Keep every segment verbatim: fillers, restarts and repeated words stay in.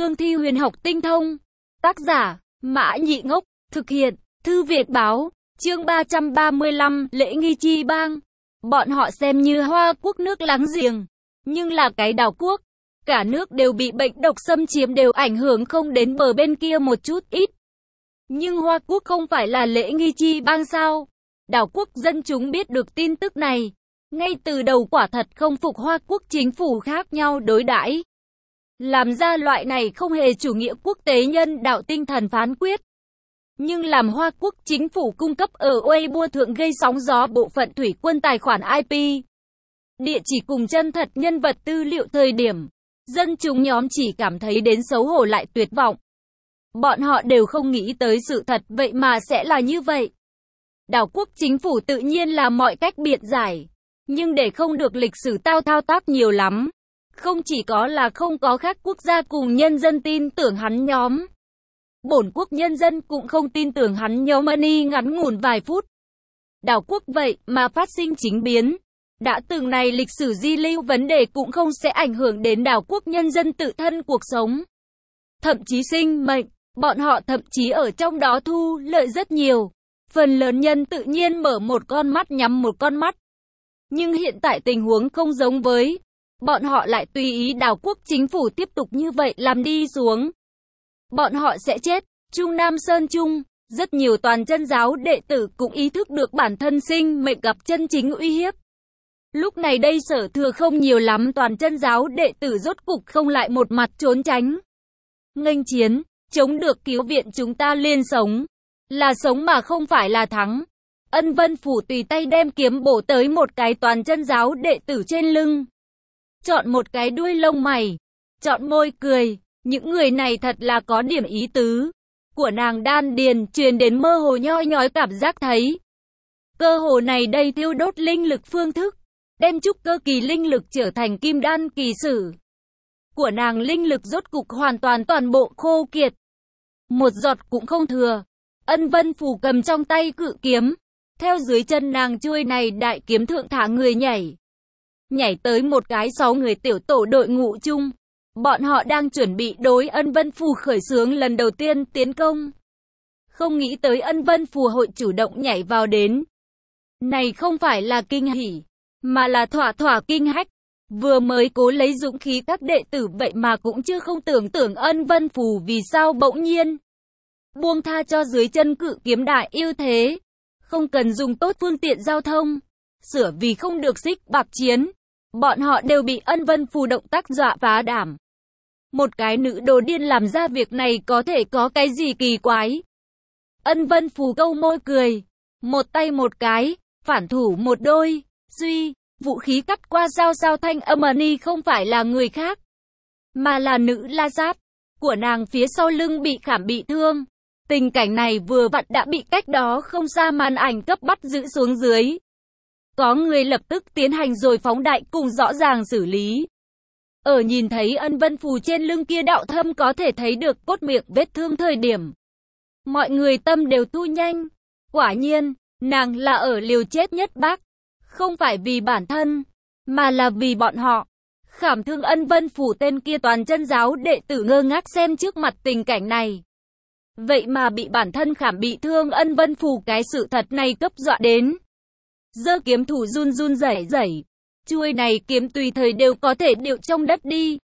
cương thi huyền học tinh thông. Tác giả, Mã Nhị Ngốc, thực hiện, Thư Việt Báo, chương ba trăm ba mươi lăm, lễ nghi chi bang. Bọn họ xem như Hoa Quốc nước láng giềng, nhưng là cái đảo quốc. Cả nước đều bị bệnh độc xâm chiếm đều ảnh hưởng không đến bờ bên kia một chút ít. Nhưng Hoa Quốc không phải là lễ nghi chi bang sao? Đảo quốc dân chúng biết được tin tức này. Ngay từ đầu quả thật không phục Hoa Quốc chính phủ khác nhau đối đãi, làm ra loại này không hề chủ nghĩa quốc tế nhân đạo tinh thần phán quyết. Nhưng làm Hoa Quốc chính phủ cung cấp ở Weibo thượng gây sóng gió bộ phận thủy quân tài khoản i pê, địa chỉ cùng chân thật nhân vật tư liệu thời điểm, dân chúng nhóm chỉ cảm thấy đến xấu hổ lại tuyệt vọng. Bọn họ đều không nghĩ tới sự thật vậy mà sẽ là như vậy. Đảo quốc chính phủ tự nhiên là mọi cách biện giải, nhưng để không được lịch sử tao thao tác nhiều lắm. Không chỉ có là không có khác quốc gia cùng nhân dân tin tưởng hắn nhóm. Bổn quốc nhân dân cũng không tin tưởng hắn nhóm money ngắn ngủn vài phút. Đảo quốc vậy mà phát sinh chính biến. Đã từng này lịch sử di lưu vấn đề cũng không sẽ ảnh hưởng đến đảo quốc nhân dân tự thân cuộc sống. Thậm chí sinh mệnh, bọn họ thậm chí ở trong đó thu lợi rất nhiều. Phần lớn nhân tự nhiên mở một con mắt nhắm một con mắt. Nhưng hiện tại tình huống không giống với. Bọn họ lại tùy ý đảo quốc chính phủ tiếp tục như vậy làm đi xuống. Bọn họ sẽ chết. Trung Nam Sơn Trung, rất nhiều toàn chân giáo đệ tử cũng ý thức được bản thân sinh mệnh gặp chân chính uy hiếp. Lúc này đây Sở Thừa không nhiều lắm toàn chân giáo đệ tử rốt cục không lại một mặt trốn tránh. Nghênh chiến, chống được cứu viện chúng ta liên sống. Là sống mà không phải là thắng. Ân Vân Phủ tùy tay đem kiếm bổ tới một cái toàn chân giáo đệ tử trên lưng. Chọn một cái đuôi lông mày. Chọn môi cười. Những người này thật là có điểm ý tứ. Của nàng đan điền truyền đến mơ hồ nhoi nhói cảm giác thấy. Cơ hồ này đây thiêu đốt linh lực phương thức. Đem trúc cơ kỳ linh lực trở thành kim đan kỳ sử. Của nàng linh lực rốt cục hoàn toàn toàn bộ khô kiệt. Một giọt cũng không thừa. Ân Vân Phủ cầm trong tay cự kiếm. Theo dưới chân nàng chuôi này đại kiếm thượng thả người nhảy. Nhảy tới một cái sáu người tiểu tổ đội ngũ chung. Bọn họ đang chuẩn bị đối Ân Vân Phủ khởi xướng lần đầu tiên tiến công. Không nghĩ tới Ân Vân Phủ hội chủ động nhảy vào đến. Này không phải là kinh hỉ, mà là thỏa thỏa kinh hách. Vừa mới cố lấy dũng khí các đệ tử vậy mà cũng chưa không tưởng tưởng Ân Vân Phủ vì sao bỗng nhiên buông tha cho dưới chân cự kiếm đại ưu thế. Không cần dùng tốt phương tiện giao thông. Sửa vì không được xích bạc chiến. Bọn họ đều bị Ân Vân Phủ động tác dọa phá đảm. Một cái nữ đồ điên làm ra việc này có thể có cái gì kỳ quái. Ân Vân Phủ câu môi cười. Một tay một cái, phản thủ một đôi. Suy, vũ khí cắt qua dao sao thanh âm ni không phải là người khác. Mà là nữ la sát. Của nàng phía sau lưng bị khảm bị thương. Tình cảnh này vừa vặn đã bị cách đó không xa màn ảnh cấp bắt giữ xuống dưới. Có người lập tức tiến hành rồi phóng đại cùng rõ ràng xử lý. Ở nhìn thấy Ân Vân Phủ trên lưng kia đạo thâm có thể thấy được cốt miệng vết thương thời điểm. Mọi người tâm đều thu nhanh. Quả nhiên, nàng là ở liều chết nhất bác. Không phải vì bản thân, mà là vì bọn họ. Khảm thương Ân Vân Phủ tên kia toàn chân giáo đệ tử ngơ ngác xem trước mặt tình cảnh này. Vậy mà bị bản thân khảm bị thương Ân Vân Phủ cái sự thật này cấp dọa đến. Giơ kiếm thủ run run rẩy rẩy. Chuôi này kiếm tùy thời đều có thể điệu trong đất đi.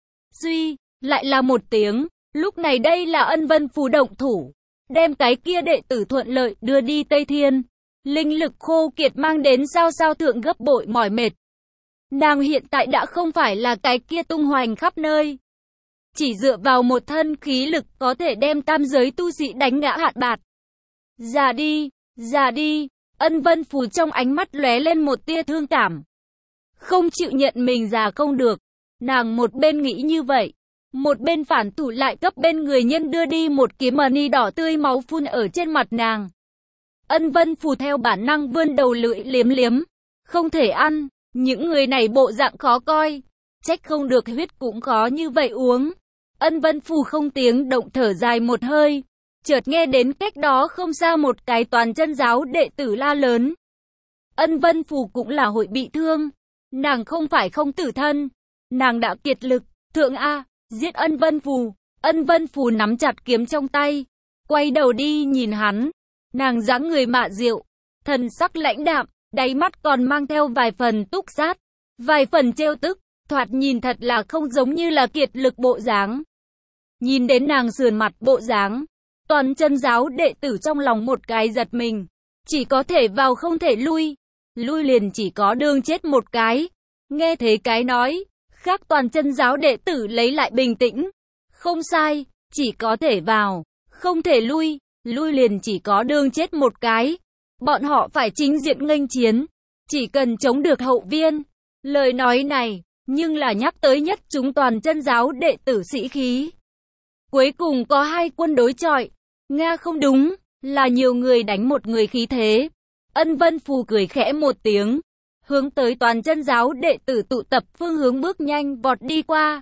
Suy, lại là một tiếng. Lúc này đây là Ân Vân Phủ động thủ. Đem cái kia đệ tử thuận lợi đưa đi Tây Thiên. Linh lực khô kiệt mang đến sao sao thượng gấp bội mỏi mệt. Nàng hiện tại đã không phải là cái kia tung hoành khắp nơi. Chỉ dựa vào một thân khí lực có thể đem tam giới tu sĩ đánh ngã hạn bạt. Già đi, già đi. Ân Vân Phủ trong ánh mắt lóe lên một tia thương cảm. Không chịu nhận mình già không được. Nàng một bên nghĩ như vậy. Một bên phản thủ lại cấp bên người nhân đưa đi một kiếm money đỏ tươi máu phun ở trên mặt nàng. Ân Vân Phủ theo bản năng vươn đầu lưỡi liếm liếm. Không thể ăn. Những người này bộ dạng khó coi. Trách không được huyết cũng khó như vậy uống. Ân Vân Phủ không tiếng động thở dài một hơi. Chợt nghe đến cách đó không xa một cái toàn chân giáo đệ tử la lớn. Ân Vân Phủ cũng là hội bị thương. Nàng không phải không tử thân. Nàng đã kiệt lực. Thượng A, giết Ân Vân Phủ. Ân Vân Phù nắm chặt kiếm trong tay, quay đầu đi nhìn hắn. Nàng dáng người mạ diệu, thần sắc lãnh đạm, đáy mắt còn mang theo vài phần túc sát, vài phần trêu tức, thoạt nhìn thật là không giống như là kiệt lực bộ dáng. Nhìn đến nàng sườn mặt bộ dáng, toàn chân giáo đệ tử trong lòng một cái giật mình, chỉ có thể vào không thể lui, lui liền chỉ có đường chết một cái. Nghe thấy cái nói, khác toàn chân giáo đệ tử lấy lại bình tĩnh. Không sai, chỉ có thể vào, không thể lui, lui liền chỉ có đường chết một cái. Bọn họ phải chính diện nghênh chiến, chỉ cần chống được hậu viên. Lời nói này, nhưng là nhắc tới nhất chúng toàn chân giáo đệ tử sĩ khí. Cuối cùng có hai quân đối chọi, Nga không đúng, là nhiều người đánh một người khí thế. Ân Vân Phù cười khẽ một tiếng, hướng tới toàn chân giáo đệ tử tụ tập phương hướng bước nhanh vọt đi qua.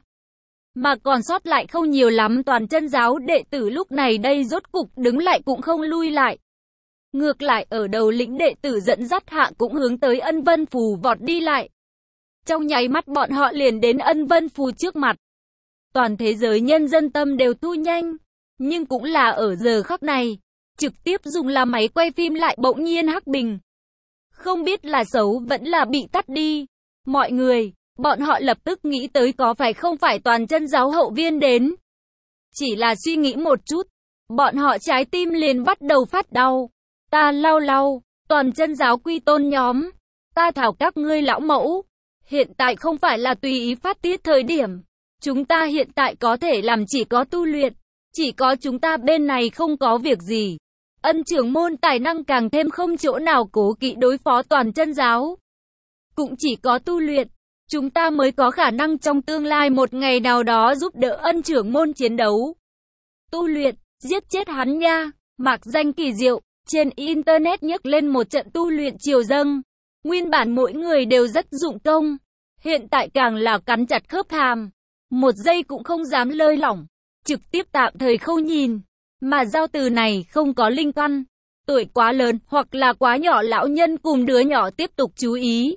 Mà còn sót lại không nhiều lắm, toàn chân giáo đệ tử lúc này đây rốt cục đứng lại cũng không lui lại. Ngược lại ở đầu lĩnh đệ tử dẫn dắt hạ cũng hướng tới Ân Vân Phù vọt đi lại. Trong nháy mắt bọn họ liền đến Ân Vân Phù trước mặt. Toàn thế giới nhân dân tâm đều thu nhanh, nhưng cũng là ở giờ khắc này, trực tiếp dùng là máy quay phim lại bỗng nhiên hắc bình. Không biết là xấu vẫn là bị tắt đi. Mọi người, bọn họ lập tức nghĩ tới có phải không phải toàn chân giáo hậu viên đến. Chỉ là suy nghĩ một chút, bọn họ trái tim liền bắt đầu phát đau. Ta lau lau, toàn chân giáo quy tôn nhóm, ta thảo các ngươi lão mẫu. Hiện tại không phải là tùy ý phát tiết thời điểm. Chúng ta hiện tại có thể làm chỉ có tu luyện. Chỉ có chúng ta bên này không có việc gì. Ân trưởng môn tài năng càng thêm không chỗ nào cố kỵ đối phó toàn chân giáo. Cũng chỉ có tu luyện, chúng ta mới có khả năng trong tương lai một ngày nào đó giúp đỡ ân trưởng môn chiến đấu. Tu luyện, giết chết hắn nha. Mạc danh kỳ diệu, trên internet nhấc lên một trận tu luyện triều dâng. Nguyên bản mỗi người đều rất dụng công, hiện tại càng là cắn chặt khớp hàm, một giây cũng không dám lơi lỏng, trực tiếp tạm thời không nhìn. Mà giao từ này không có linh căn, tuổi quá lớn hoặc là quá nhỏ lão nhân cùng đứa nhỏ tiếp tục chú ý.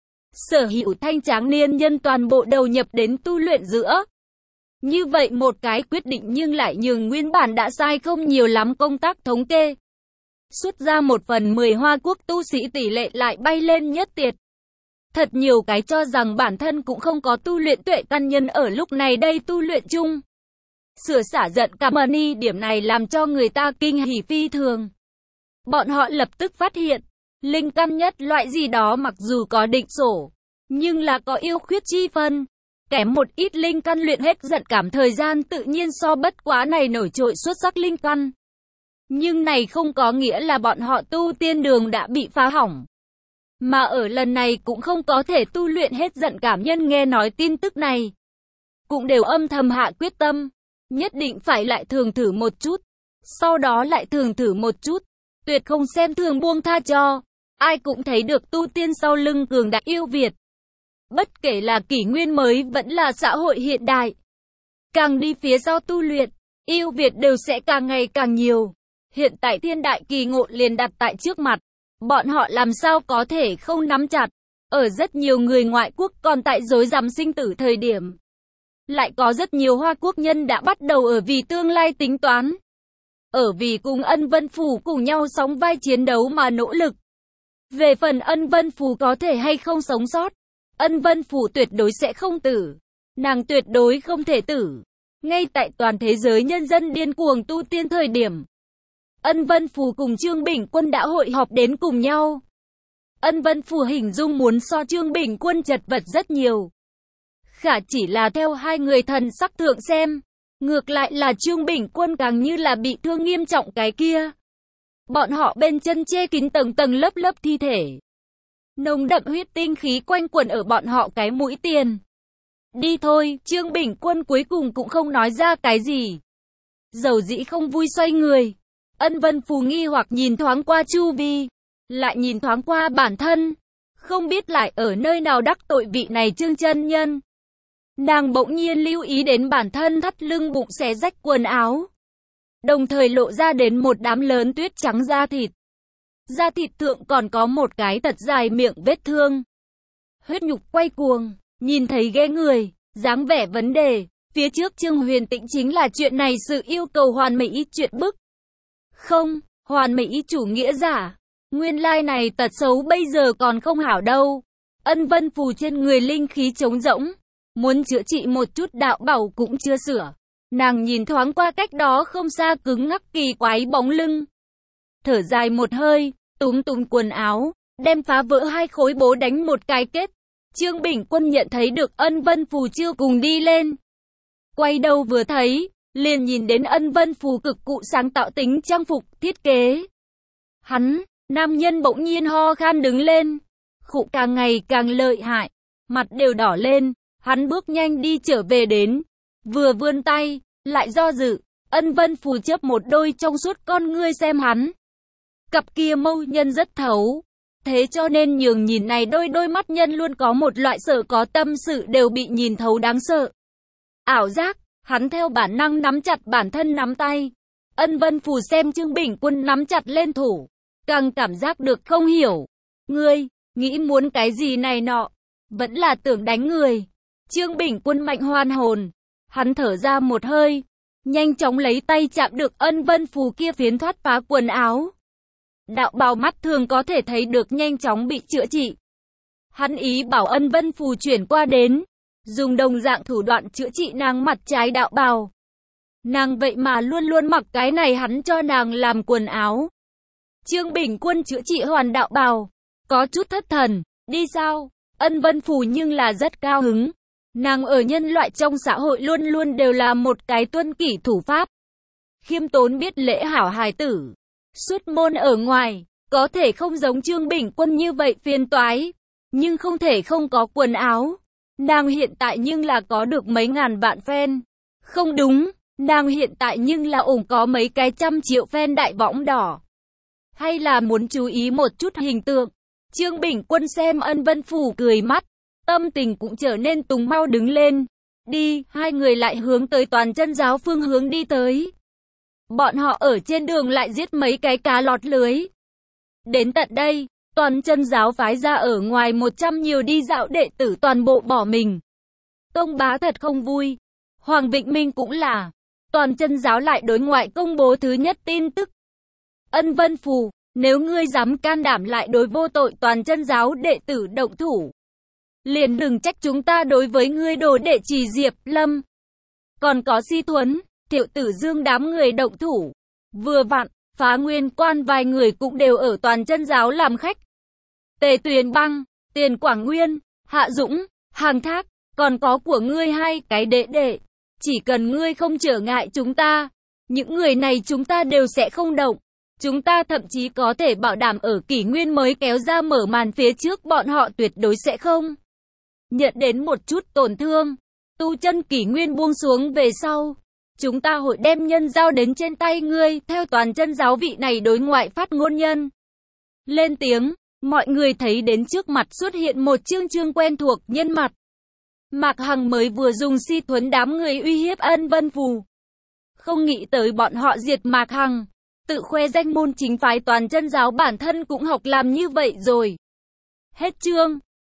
Sở hữu thanh tráng niên nhân toàn bộ đầu nhập đến tu luyện giữa. Như vậy một cái quyết định nhưng lại nhường nguyên bản đã sai không nhiều lắm công tác thống kê. Xuất ra một phần mười Hoa Quốc tu sĩ tỷ lệ lại bay lên nhất tiệt. Thật nhiều cái cho rằng bản thân cũng không có tu luyện tuệ căn nhân ở lúc này đây tu luyện chung. Sửa xả giận cảm ơn y điểm này làm cho người ta kinh hỉ phi thường. Bọn họ lập tức phát hiện, linh căn nhất loại gì đó mặc dù có định sổ, nhưng là có yêu khuyết chi phân. Kém một ít linh căn luyện hết giận cảm thời gian tự nhiên so bất quá này nổi trội xuất sắc linh căn. Nhưng này không có nghĩa là bọn họ tu tiên đường đã bị phá hỏng. Mà ở lần này cũng không có thể tu luyện hết giận cảm nhân nghe nói tin tức này. Cũng đều âm thầm hạ quyết tâm. Nhất định phải lại thường thử một chút. Sau đó lại thường thử một chút. Tuyệt không xem thường buông tha cho. Ai cũng thấy được tu tiên sau lưng cường đại yêu Việt. Bất kể là kỷ nguyên mới vẫn là xã hội hiện đại. Càng đi phía sau tu luyện, yêu Việt đều sẽ càng ngày càng nhiều. Hiện tại thiên đại kỳ ngộ liền đặt tại trước mặt. Bọn họ làm sao có thể không nắm chặt. Ở rất nhiều người ngoại quốc còn tại rối rắm sinh tử thời điểm. Lại có rất nhiều Hoa Quốc nhân đã bắt đầu ở vì tương lai tính toán. Ở vì cùng Ân Vân Phù cùng nhau sóng vai chiến đấu mà nỗ lực. Về phần Ân Vân Phù có thể hay không sống sót. Ân Vân Phù tuyệt đối sẽ không tử. Nàng tuyệt đối không thể tử. Ngay tại toàn thế giới nhân dân điên cuồng tu tiên thời điểm. Ân Vân Phù cùng Trương Bình Quân đã hội họp đến cùng nhau. Ân Vân Phù hình dung muốn so Trương Bình Quân chật vật rất nhiều. Khả chỉ là theo hai người thần sắc thượng xem. Ngược lại là Trương Bình Quân càng như là bị thương nghiêm trọng cái kia. Bọn họ bên chân che kín tầng tầng lớp lớp thi thể. Nồng đậm huyết tinh khí quanh quẩn ở bọn họ cái mũi tiền. Đi thôi, Trương Bình Quân cuối cùng cũng không nói ra cái gì. Dầu dĩ không vui xoay người. Ân Vân Phù nghi hoặc nhìn thoáng qua chu vi, lại nhìn thoáng qua bản thân, không biết lại ở nơi nào đắc tội vị này Trương chân nhân. Nàng bỗng nhiên lưu ý đến bản thân thắt lưng bụng xé rách quần áo, đồng thời lộ ra đến một đám lớn tuyết trắng da thịt. Da thịt thượng còn có một cái thật dài miệng vết thương. Huyết nhục quay cuồng, nhìn thấy ghê người, dáng vẻ vấn đề, Phía trước Trương Huyền Tĩnh chính là chuyện này sự yêu cầu hoàn mỹ chuyện bức. Không, hoàn mỹ chủ nghĩa giả. Nguyên lai này tật xấu bây giờ còn không hảo đâu. Ân Vân Phù trên người linh khí trống rỗng. Muốn chữa trị một chút đạo bảo cũng chưa sửa. Nàng nhìn thoáng qua cách đó không xa cứng ngắc kỳ quái bóng lưng. Thở dài một hơi, túm túm quần áo, đem phá vỡ hai khối bố đánh một cái kết. Trương Bình Quân nhận thấy được Ân Vân Phù chưa cùng đi lên. Quay đầu vừa thấy, liền nhìn đến Ân Vân Phù cực cụ sáng tạo tính trang phục, thiết kế. Hắn, nam nhân bỗng nhiên ho khan đứng lên. Khụ càng ngày càng lợi hại, mặt đều đỏ lên, hắn bước nhanh đi trở về đến. Vừa vươn tay, lại do dự, Ân Vân Phù chớp một đôi trong suốt con ngươi xem hắn. Cặp kia mâu nhân rất thấu. Thế cho nên nhường nhìn này đôi đôi mắt nhân luôn có một loại sợ có tâm sự đều bị nhìn thấu đáng sợ. Ảo giác, hắn theo bản năng nắm chặt bản thân nắm tay. Ân Vân Phù xem Trương Bình Quân nắm chặt lên thủ, càng cảm giác được không hiểu. Ngươi, nghĩ muốn cái gì này nọ, vẫn là tưởng đánh người. Trương Bình Quân mạnh hoàn hồn, hắn thở ra một hơi, nhanh chóng lấy tay chạm được Ân Vân Phù kia phiến thoát phá quần áo. Đạo bào mắt thường có thể thấy được nhanh chóng bị chữa trị. Hắn ý bảo Ân Vân Phù chuyển qua đến, dùng đồng dạng thủ đoạn chữa trị nàng mặt trái đạo bào. Nàng vậy mà luôn luôn mặc cái này hắn cho nàng làm quần áo. Trương Bình Quân chữa trị hoàn đạo bào, có chút thất thần, đi sao? Ân Vân Phù nhưng là rất cao hứng. Nàng ở nhân loại trong xã hội luôn luôn đều là một cái tuân kỷ thủ pháp. Khiêm tốn biết lễ hảo hài tử. Xuất môn ở ngoài, có thể không giống Trương Bình Quân như vậy phiền toái, nhưng không thể không có quần áo. Nàng hiện tại nhưng là có được mấy ngàn vạn fan. Không đúng, nàng hiện tại nhưng là ủng có mấy cái trăm triệu fan đại võng đỏ. Hay là muốn chú ý một chút hình tượng. Trương Bình Quân xem Ân Vân Phù cười mắt, tâm tình cũng trở nên tùng mau đứng lên. Đi, hai người lại hướng tới Toàn Chân Giáo phương hướng đi tới. Bọn họ ở trên đường lại giết mấy cái cá lọt lưới. Đến tận đây, Toàn Chân Giáo phái ra ở ngoài một trăm nhiều đi dạo đệ tử toàn bộ bỏ mình. Công bá thật không vui. Hoàng Vịnh Minh cũng là. Toàn Chân Giáo lại đối ngoại công bố thứ nhất tin tức. Ân Vân Phù, nếu ngươi dám can đảm lại đối vô tội Toàn Chân Giáo đệ tử động thủ, liền đừng trách chúng ta đối với ngươi đồ đệ Trì Diệp Lâm. Còn có Si Thuấn, Thiệu Tử Dương đám người động thủ. Vừa vặn, Phá Nguyên Quan vài người cũng đều ở Toàn Chân Giáo làm khách. Tề Tuyền Băng, Tiền Quảng Nguyên, Hạ Dũng, Hàng Thác, còn có của ngươi hai cái đệ đệ. Chỉ cần ngươi không trở ngại chúng ta, những người này chúng ta đều sẽ không động. Chúng ta thậm chí có thể bảo đảm ở kỷ nguyên mới kéo ra mở màn phía trước bọn họ tuyệt đối sẽ không nhận đến một chút tổn thương. Tu chân kỷ nguyên buông xuống về sau, chúng ta hội đem nhân giao đến trên tay ngươi, theo Toàn Chân Giáo vị này đối ngoại phát ngôn nhân. Lên tiếng, mọi người thấy đến trước mặt xuất hiện một chương chương quen thuộc nhân mặt. Mạc Hằng mới vừa dùng Si Thuấn đám người uy hiếp Ân Vân Phù. Không nghĩ tới bọn họ diệt Mạc Hằng, tự khoe danh môn chính phái Toàn Chân Giáo bản thân cũng học làm như vậy rồi. Hết chương.